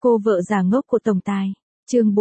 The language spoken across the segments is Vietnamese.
Cô vợ già ngốc của tổng tài. Chương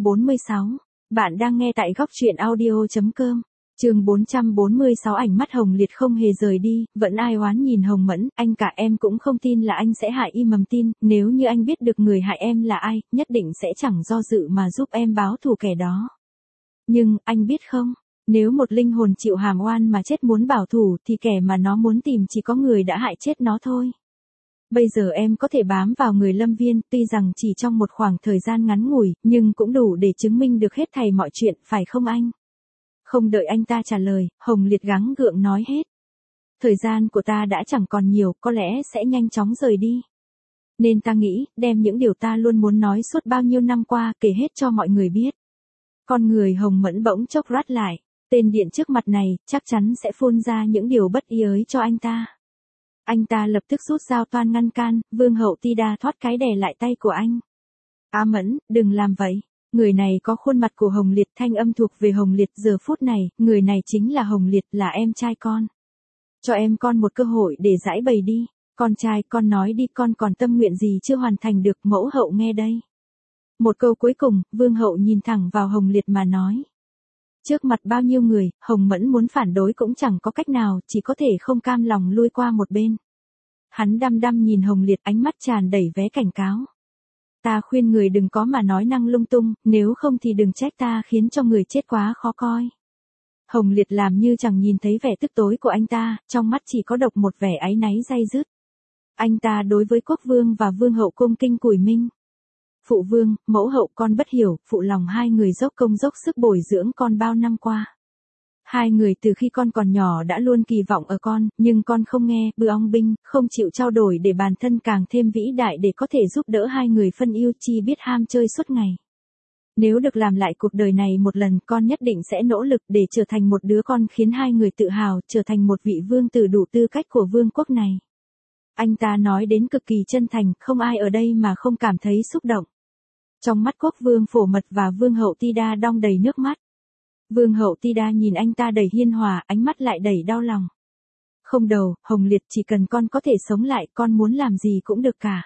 446. Bạn đang nghe tại góc truyện audio.com. Chương 446. Ánh mắt Hồng Liệt không hề rời đi, vẫn ai oán nhìn Hồng Mẫn, anh cả em cũng không tin là anh sẽ hại Im Mầm Tin, nếu như anh biết được người hại em là ai, nhất định sẽ chẳng do dự mà giúp em báo thù kẻ đó. Nhưng, anh biết không, nếu một linh hồn chịu hàm oan mà chết muốn bảo thủ thì kẻ mà nó muốn tìm chỉ có người đã hại chết nó thôi. Bây giờ em có thể bám vào người Lâm Viên, tuy rằng chỉ trong một khoảng thời gian ngắn ngủi, nhưng cũng đủ để chứng minh được hết thảy mọi chuyện, phải không anh? Không đợi anh ta trả lời, Hồng Liệt gắng gượng nói hết. Thời gian của ta đã chẳng còn nhiều, có lẽ sẽ nhanh chóng rời đi. Nên ta nghĩ, đem những điều ta luôn muốn nói suốt bao nhiêu năm qua, kể hết cho mọi người biết. Con người Hồng Mẫn bỗng chốc rát lại, tên điện trước mặt này, chắc chắn sẽ phun ra những điều bất ý ấy cho anh ta. Anh ta lập tức rút dao toan ngăn can, Vương hậu Tida thoát cái đè lại tay của anh. Á Mẫn, đừng làm vậy. Người này có khuôn mặt của Hồng Liệt, thanh âm thuộc về Hồng Liệt giờ phút này, người này chính là Hồng Liệt, là em trai con. Cho em con một cơ hội để giải bày đi. Con trai, con nói đi, con còn tâm nguyện gì chưa hoàn thành được, mẫu hậu nghe đây. Một câu cuối cùng, Vương hậu nhìn thẳng vào Hồng Liệt mà nói. Trước mặt bao nhiêu người, Hồng Mẫn muốn phản đối cũng chẳng có cách nào, chỉ có thể không cam lòng lui qua một bên. Hắn đăm đăm nhìn Hồng Liệt, ánh mắt tràn đầy vé cảnh cáo. Ta khuyên người đừng có mà nói năng lung tung, nếu không thì đừng trách ta khiến cho người chết quá khó coi. Hồng Liệt làm như chẳng nhìn thấy vẻ tức tối của anh ta, trong mắt chỉ có độc một vẻ áy náy day dứt. Anh ta đối với quốc vương và vương hậu cung kinh cùi minh. Phụ vương, mẫu hậu con bất hiểu, phụ lòng hai người dốc công dốc sức bồi dưỡng con bao năm qua. Hai người từ khi con còn nhỏ đã luôn kỳ vọng ở con, nhưng con không nghe, bư ong binh, không chịu trao đổi để bản thân càng thêm vĩ đại để có thể giúp đỡ hai người phân yêu, chi biết ham chơi suốt ngày. Nếu được làm lại cuộc đời này một lần, con nhất định sẽ nỗ lực để trở thành một đứa con khiến hai người tự hào, trở thành một vị vương tử đủ tư cách của vương quốc này. Anh ta nói đến cực kỳ chân thành, không ai ở đây mà không cảm thấy xúc động. Trong mắt quốc vương Phổ Mật và vương hậu Tida đong đầy nước mắt. Vương hậu Tida nhìn anh ta đầy hiên hòa, ánh mắt lại đầy đau lòng. Không đâu, Hồng Liệt, chỉ cần con có thể sống lại, con muốn làm gì cũng được cả.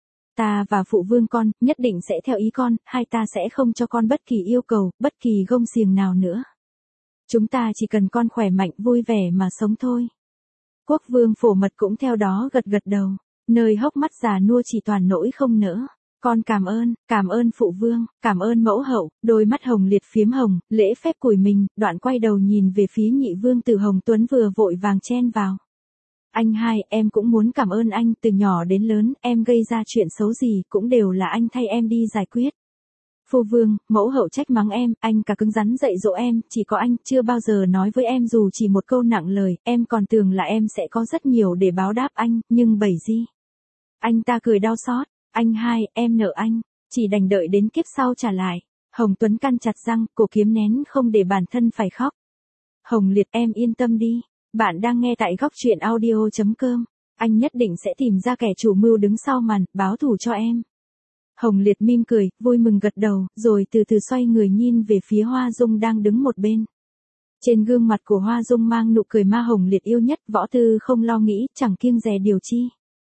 Ta và phụ vương con, nhất định sẽ theo ý con, hai ta sẽ không cho con bất kỳ yêu cầu, bất kỳ gông xiềng nào nữa. Chúng ta chỉ cần con khỏe mạnh, vui vẻ mà sống thôi. Quốc vương Phổ Mật cũng theo đó gật gật đầu, nơi hốc mắt già nua chỉ toàn nỗi không nỡ. Con cảm ơn phụ vương, cảm ơn mẫu hậu, đôi mắt Hồng Liệt phiếm hồng, lễ phép cùi mình, đoạn quay đầu nhìn về phía nhị vương tử Hồng Tuấn vừa vội vàng chen vào. Anh hai, em cũng muốn cảm ơn anh, từ nhỏ đến lớn, em gây ra chuyện xấu gì cũng đều là anh thay em đi giải quyết. Phu vương, mẫu hậu trách mắng em, anh cả cứng rắn dạy dỗ em, chỉ có anh chưa bao giờ nói với em dù chỉ một câu nặng lời, em còn tưởng là em sẽ có rất nhiều để báo đáp anh, nhưng bẩy gì. Anh ta cười đau xót. Anh hai, em nợ anh, chỉ đành đợi đến kiếp sau trả lại. Hồng Tuấn căn chặt răng, cổ kiếm nén không để bản thân phải khóc. Hồng Liệt, em yên tâm đi, bạn đang nghe tại góc truyện audio.com, anh nhất định sẽ tìm ra kẻ chủ mưu đứng sau màn, báo thù cho em. Hồng Liệt mỉm cười, vui mừng gật đầu, rồi từ từ xoay người nhìn về phía Hoa Dung đang đứng một bên. Trên gương mặt của Hoa Dung mang nụ cười ma Hồng Liệt yêu nhất, Võ Tư không lo nghĩ, chẳng kiêng dè điều chi.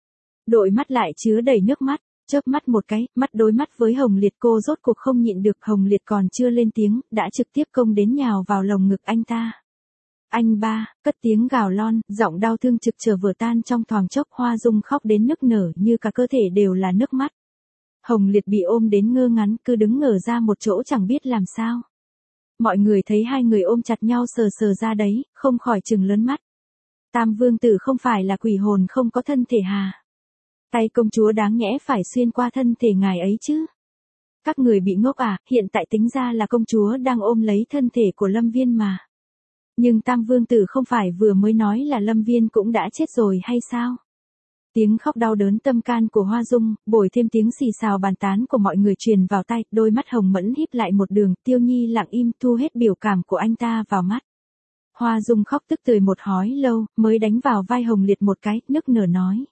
Đôi mắt lại chứa đầy nước mắt. Chớp mắt một cái, mắt đối mắt với Hồng Liệt, cô rốt cuộc không nhịn được, Hồng Liệt còn chưa lên tiếng, đã trực tiếp công đến nhào vào lồng ngực anh ta. Anh ba, cất tiếng gào lon, giọng đau thương trực trở vừa tan trong thoáng chốc, Hoa Dung khóc đến nức nở như cả cơ thể đều là nước mắt. Hồng Liệt bị ôm đến ngơ ngắn, cứ đứng ngờ ra một chỗ chẳng biết làm sao. Mọi người thấy hai người ôm chặt nhau sờ sờ ra đấy, không khỏi trừng lớn mắt. Tam vương tử không phải là quỷ hồn không có thân thể hà? Tay công chúa đáng nhẽ phải xuyên qua thân thể ngài ấy chứ. Các người bị ngốc à, hiện tại tính ra là công chúa đang ôm lấy thân thể của Lâm Viên mà. Nhưng Tam vương tử không phải vừa mới nói là Lâm Viên cũng đã chết rồi hay sao? Tiếng khóc đau đớn tâm can của Hoa Dung, bồi thêm tiếng xì xào bàn tán của mọi người truyền vào tai, đôi mắt Hồng Mẫn híp lại một đường, Tiêu Nhi lặng im thu hết biểu cảm của anh ta vào mắt. Hoa Dung khóc tức tưởi một hói lâu, mới đánh vào vai Hồng Liệt một cái, nức nở nói.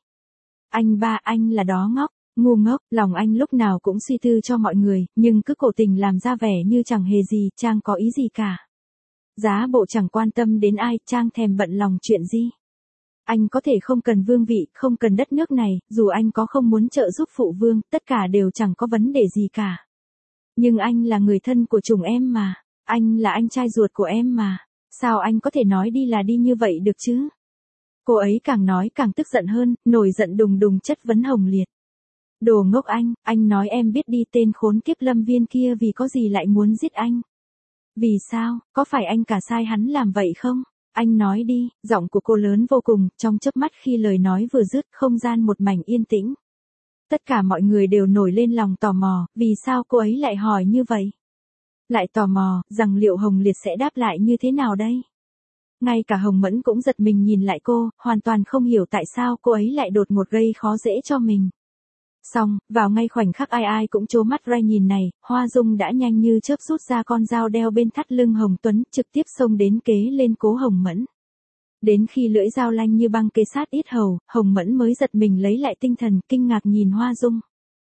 Anh ba, anh là đó ngốc, ngu ngốc, lòng anh lúc nào cũng suy tư cho mọi người, nhưng cứ cố tình làm ra vẻ như chẳng hề gì, Trang có ý gì cả. Giá bộ chẳng quan tâm đến ai, Trang thèm bận lòng chuyện gì. Anh có thể không cần vương vị, không cần đất nước này, dù anh có không muốn trợ giúp phụ vương, tất cả đều chẳng có vấn đề gì cả. Nhưng anh là người thân của chồng em mà. Anh là anh trai ruột của em mà. Sao anh có thể nói đi là đi như vậy được chứ? Cô ấy càng nói càng tức giận hơn, nổi giận đùng đùng chất vấn Hồng Liệt. Đồ ngốc anh nói em biết đi, tên khốn kiếp Lâm Viên kia vì có gì lại muốn giết anh? Vì sao, có phải anh cả sai hắn làm vậy không? Anh nói đi, giọng của cô lớn vô cùng, trong chớp mắt khi lời nói vừa dứt, không gian một mảnh yên tĩnh. Tất cả mọi người đều nổi lên lòng tò mò, vì sao cô ấy lại hỏi như vậy? Lại tò mò, rằng liệu Hồng Liệt sẽ đáp lại như thế nào đây? Ngay cả Hồng Mẫn cũng giật mình nhìn lại cô, hoàn toàn không hiểu tại sao cô ấy lại đột ngột gây khó dễ cho mình. Xong, vào ngay khoảnh khắc ai ai cũng trố mắt ra nhìn này, Hoa Dung đã nhanh như chớp rút ra con dao đeo bên thắt lưng Hồng Tuấn, trực tiếp xông đến kế lên cố Hồng Mẫn. Đến khi lưỡi dao lanh như băng kế sát yết hầu, Hồng Mẫn mới giật mình lấy lại tinh thần, kinh ngạc nhìn Hoa Dung.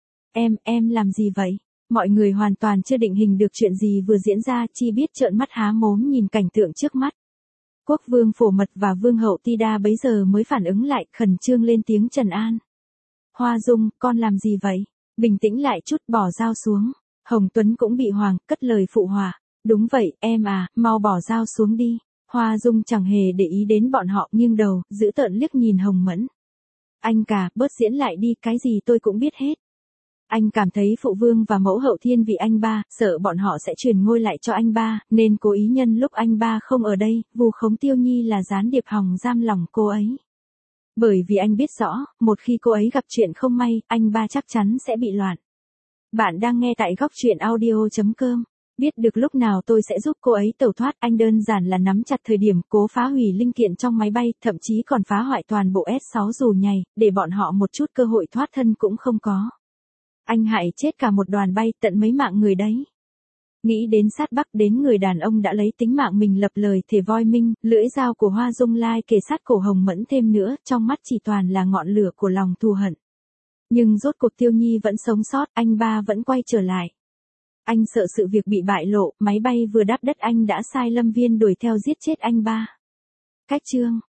Em làm gì vậy? Mọi người hoàn toàn chưa định hình được chuyện gì vừa diễn ra, chỉ biết trợn mắt há mồm nhìn cảnh tượng trước mắt. Quốc vương Phổ Mật và vương hậu Ti Đa bấy giờ mới phản ứng lại, khẩn trương lên tiếng trấn an. Hoa Dung, con làm gì vậy? Bình tĩnh lại chút, bỏ dao xuống. Hồng Tuấn cũng bị hoảng, cất lời phụ họa. Đúng vậy, em à, mau bỏ dao xuống đi. Hoa Dung chẳng hề để ý đến bọn họ, nghiêng đầu, giữ tợn liếc nhìn Hồng Mẫn. Anh cả, bớt diễn lại đi, cái gì tôi cũng biết hết. Anh cảm thấy phụ vương và mẫu hậu thiên vị anh ba, sợ bọn họ sẽ truyền ngôi lại cho anh ba, nên cố ý nhân lúc anh ba không ở đây, vu khống Tiêu Nhi là gián điệp hòng giam lòng cô ấy. Bởi vì anh biết rõ, một khi cô ấy gặp chuyện không may, anh ba chắc chắn sẽ bị loạn. Bạn đang nghe tại góc truyện audio.com. Biết được lúc nào tôi sẽ giúp cô ấy tẩu thoát, anh đơn giản là nắm chặt thời điểm, cố phá hủy linh kiện trong máy bay, thậm chí còn phá hoại toàn bộ S6 dù nhảy, để bọn họ một chút cơ hội thoát thân cũng không có. Anh hại chết cả một đoàn bay, tận mấy mạng người đấy. Nghĩ đến sát bắc đến người đàn ông đã lấy tính mạng mình lập lời thề voi minh, lưỡi dao của Hoa Dung lai kề sát cổ Hồng Mẫn thêm nữa, trong mắt chỉ toàn là ngọn lửa của lòng thù hận. Nhưng rốt cuộc Tiêu Nhi vẫn sống sót, anh ba vẫn quay trở lại. Anh sợ sự việc bị bại lộ, máy bay vừa đáp đất anh đã sai Lâm Viên đuổi theo giết chết anh ba. Cách chương